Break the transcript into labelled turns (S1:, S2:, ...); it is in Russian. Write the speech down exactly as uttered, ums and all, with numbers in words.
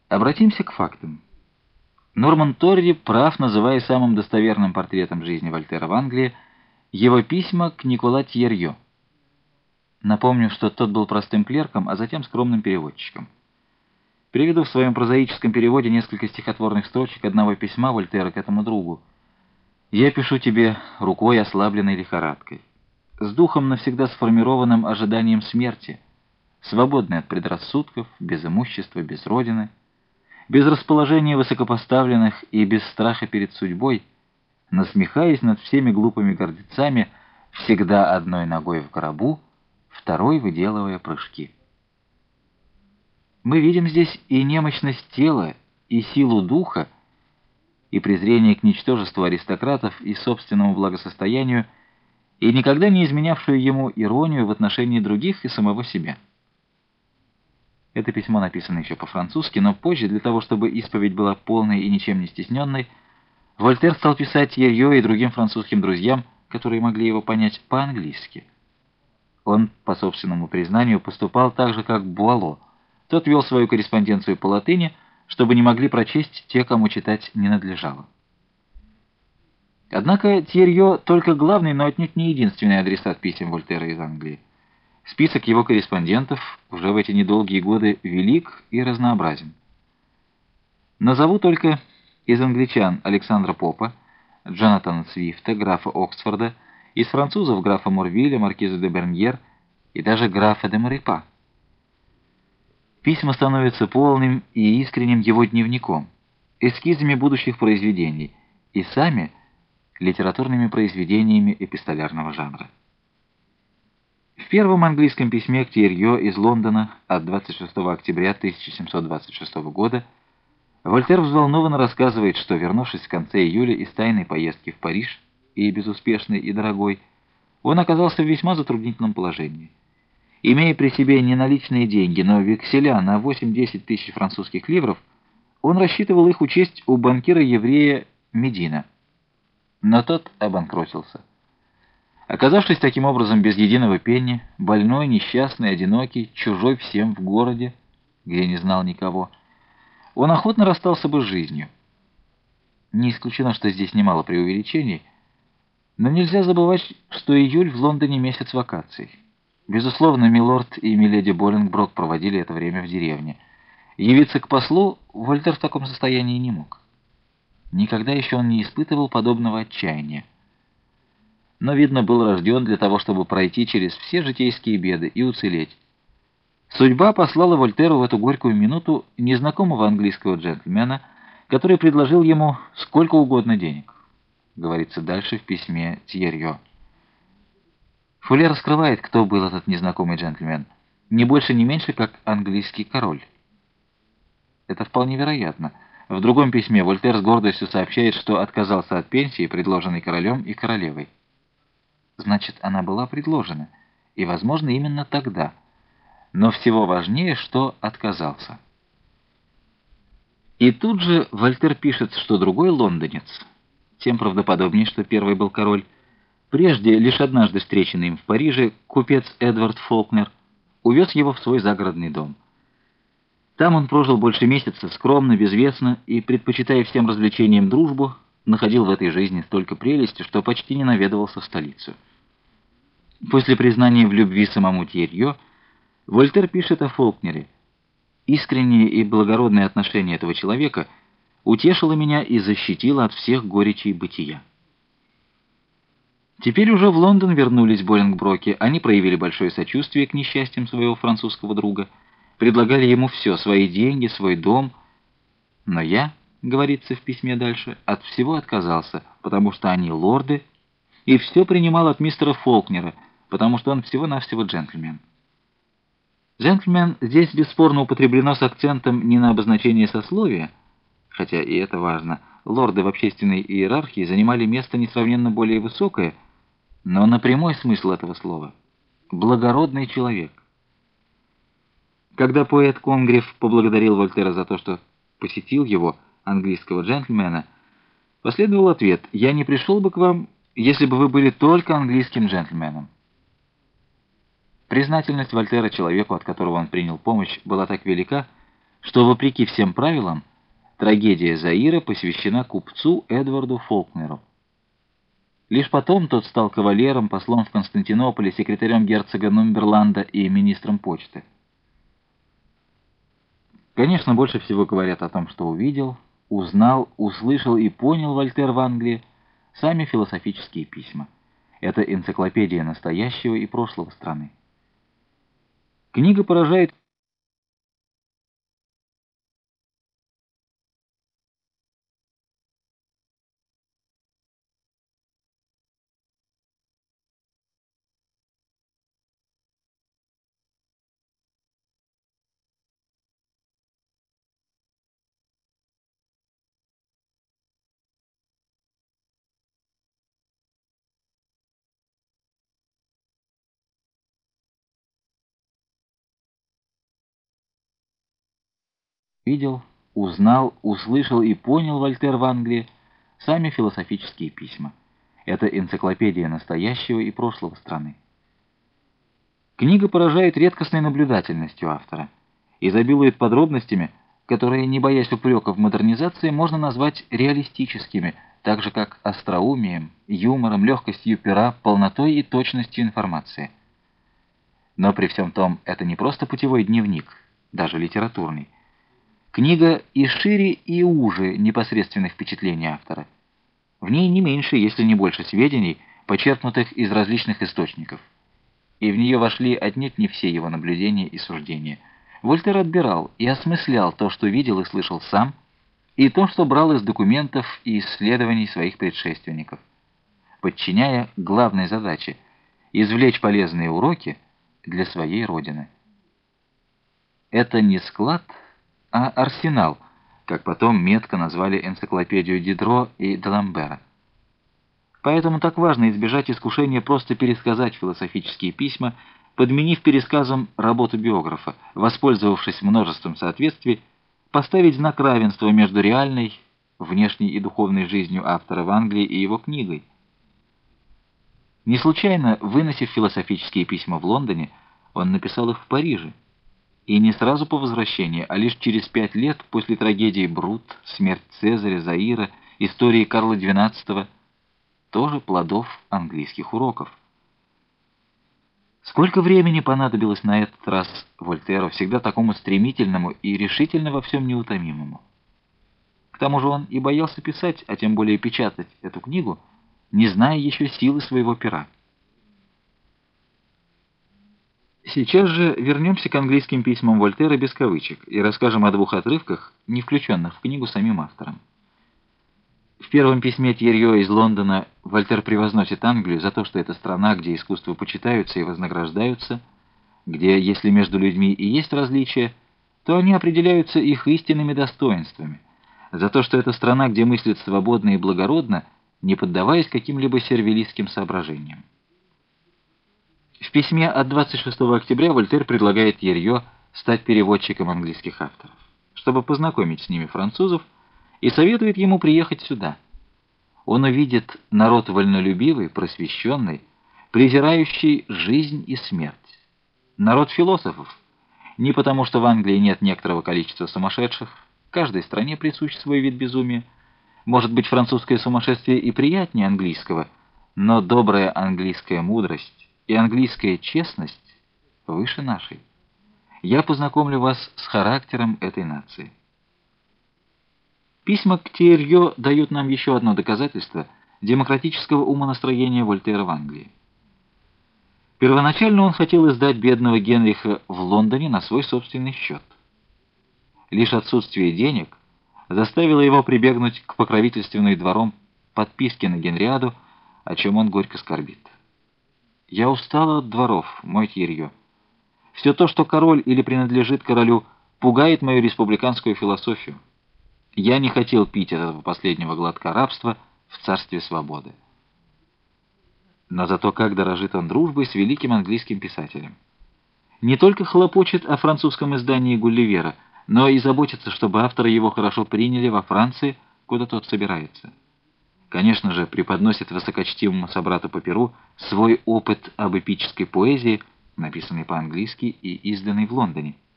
S1: Обратимся к фактам. Норман Торри прав, называя самым достоверным портретом жизни Вольтера в Англии его письма к Никола Тьерьё. Напомню, что тот был простым клерком, а затем скромным переводчиком. Приведу в своем прозаическом переводе несколько стихотворных строчек одного письма Вольтера к этому другу. «Я пишу тебе рукой, ослабленной лихорадкой, с духом, навсегда сформированным ожиданием смерти, свободный от предрассудков, без имущества, без родины, без расположения высокопоставленных и без страха перед судьбой, насмехаясь над всеми глупыми гордецами, всегда одной ногой в гробу, второй выделывая прыжки». Мы видим здесь и немощность тела, и силу духа, и презрение к ничтожеству аристократов и собственному благосостоянию, и никогда не изменявшую ему иронию в отношении других и самого себя. Это письмо написано еще по-французски, но позже, для того, чтобы исповедь была полной и ничем не стесненной, Вольтер стал писать Тьерьё и другим французским друзьям, которые могли его понять, по-английски. Он, по собственному признанию, поступал так же, как Буало. Тот вел свою корреспонденцию по латыни, чтобы не могли прочесть те, кому читать не надлежало. Однако Тьерьё только главный, но отнюдь не единственный адресат писем Вольтера из Англии. Список его корреспондентов уже в эти недолгие годы велик и разнообразен. Назову только из англичан Александра Попа, Джонатана Свифта, графа Оксфорда, из французов графа Морвиля, маркиза де Берньер и даже графа де Марипа. Письма становятся полным и искренним его дневником, эскизами будущих произведений и сами литературными произведениями эпистолярного жанра. В первом английском письме к Тьерьё из Лондона от двадцать шестого октября тысяча семьсот двадцать шестого года Вольтер взволнованно рассказывает, что, вернувшись в конце июля из тайной поездки в Париж, и безуспешной, и дорогой, он оказался в весьма затруднительном положении. Имея при себе не наличные деньги, но векселя на восемь-десять тысяч французских ливров, он рассчитывал их учесть у банкира-еврея Медина. Но тот обанкротился. Оказавшись таким образом без единого пенни, больной, несчастный, одинокий, чужой всем в городе, где не знал никого, он охотно расстался бы с жизнью. Не исключено, что здесь немало преувеличений, но нельзя забывать, что июль в Лондоне месяц вакаций. Безусловно, милорд и миледи Болингброк проводили это время в деревне. Явиться к послу Вольтер в таком состоянии не мог. Никогда еще он не испытывал подобного отчаяния. Но, видно, был рожден для того, чтобы пройти через все житейские беды и уцелеть. Судьба послала Вольтеру в эту горькую минуту незнакомого английского джентльмена, который предложил ему сколько угодно денег. Говорится дальше в письме Тьерьё. Фуле раскрывает, кто был этот незнакомый джентльмен. Не больше, не меньше, как английский король. Это вполне вероятно. В другом письме Вольтер с гордостью сообщает, что отказался от пенсии, предложенной королем и королевой. Значит, она была предложена, и, возможно, именно тогда. Но всего важнее, что отказался. И тут же Вольтер пишет, что другой лондонец, тем правдоподобнее, что первый был король, прежде, лишь однажды встреченный им в Париже, купец Эдвард Фолкнер, увез его в свой загородный дом. Там он прожил больше месяца, скромно, безвестно, и, предпочитая всем развлечениям дружбу, находил в этой жизни столько прелести, что почти не наведывался в столицу. После признания в любви самому Тьерьё, Вольтер пишет о Фолкнере. «Искреннее и благородное отношение этого человека утешило меня и защитило от всех горечей бытия». Теперь уже в Лондон вернулись Болингброки. Они проявили большое сочувствие к несчастьям своего французского друга, предлагали ему все, свои деньги, свой дом. Но я, говорится в письме дальше, от всего отказался, потому что они лорды, и все принимал от мистера Фолкнера, потому что он всего-навсего джентльмен. Джентльмен здесь бесспорно употреблено с акцентом не на обозначение сословия, хотя и это важно. Лорды в общественной иерархии занимали место несравненно более высокое, но на прямой смысл этого слова — благородный человек. Когда поэт Конгрев поблагодарил Вольтера за то, что посетил его, английского джентльмена, последовал ответ: «Я не пришел бы к вам, если бы вы были только английским джентльменом». Признательность Вольтера человеку, от которого он принял помощь, была так велика, что, вопреки всем правилам, трагедия Заира посвящена купцу Эдварду Фолкнеру. Лишь потом тот стал кавалером, послом в Константинополе, секретарем герцога Нумберланда и министром почты. Конечно, больше всего говорят о том, что увидел, узнал, услышал и понял Вольтер в Англии сами философические письма. Это энциклопедия настоящего и прошлого страны. Книга поражает видел, узнал, услышал и понял Вольтер в Англии сами философические письма. Это энциклопедия настоящего и прошлого страны. Книга поражает редкостной наблюдательностью автора, изобилует подробностями, которые, не боясь упреков в модернизации, можно назвать реалистическими, так же как остроумием, юмором, легкостью пера, полнотой и точностью информации. Но при всем том, это не просто путевой дневник, даже литературный. Книга и шире, и уже непосредственных впечатлений автора. В ней не меньше, если не больше сведений, почерпнутых из различных источников. И в нее вошли отнюдь не все его наблюдения и суждения. Вольтер отбирал и осмыслял то, что видел и слышал сам, и то, что брал из документов и исследований своих предшественников, подчиняя главной задаче — извлечь полезные уроки для своей родины. Это не склад, а арсенал, как потом метко назвали энциклопедию Дидро и Даламбера. Поэтому так важно избежать искушения просто пересказать философические письма, подменив пересказом работу биографа, воспользовавшись множеством соответствий, поставить знак равенства между реальной, внешней и духовной жизнью автора в Англии и его книгой. Не случайно, выносив философические письма в Лондоне, он написал их в Париже. И не сразу по возвращении, а лишь через пять лет после трагедии Брут, смерть Цезаря, Заира, истории Карла двенадцатого, тоже плодов английских уроков. Сколько времени понадобилось на этот раз Вольтеру, всегда такому стремительному и решительно во всем неутомимому? К тому же он и боялся писать, а тем более печатать эту книгу, не зная еще силы своего пера. Сейчас же вернемся к английским письмам Вольтера без кавычек и расскажем о двух отрывках, не включенных в книгу самим автором. В первом письме Тьерьё из Лондона Вольтер превозносит Англию за то, что это страна, где искусства почитаются и вознаграждаются, где, если между людьми и есть различия, то они определяются их истинными достоинствами, за то, что это страна, где мыслят свободно и благородно, не поддаваясь каким-либо сервилистским соображениям. В письме от двадцать шестого октября Вольтер предлагает Тьерьё стать переводчиком английских авторов, чтобы познакомить с ними французов, и советует ему приехать сюда. Он увидит народ вольнолюбивый, просвещенный, презирающий жизнь и смерть. Народ философов, не потому что в Англии нет некоторого количества сумасшедших, каждой стране присущ свой вид безумия. Может быть, французское сумасшествие и приятнее английского, но добрая английская мудрость и английская честность выше нашей. Я познакомлю вас с характером этой нации. Письма к Тьерьё дают нам еще одно доказательство демократического умонастроения Вольтера в Англии. Первоначально он хотел издать бедного Генриха в Лондоне на свой собственный счет. Лишь отсутствие денег заставило его прибегнуть к покровительственной двором подписке на Генриаду, о чем он горько скорбит. «Я устал от дворов, мой Тьерьё. Все то, что король или принадлежит королю, пугает мою республиканскую философию. Я не хотел пить этого последнего глотка рабства в царстве свободы». Но зато как дорожит он дружбой с великим английским писателем. Не только хлопочет о французском издании Гулливера, но и заботится, чтобы авторы его хорошо приняли во Франции, куда тот собирается. Конечно же, преподносит высокочтимому собрату по перу свой опыт об эпической поэзии, написанный по-английски и изданный в Лондоне.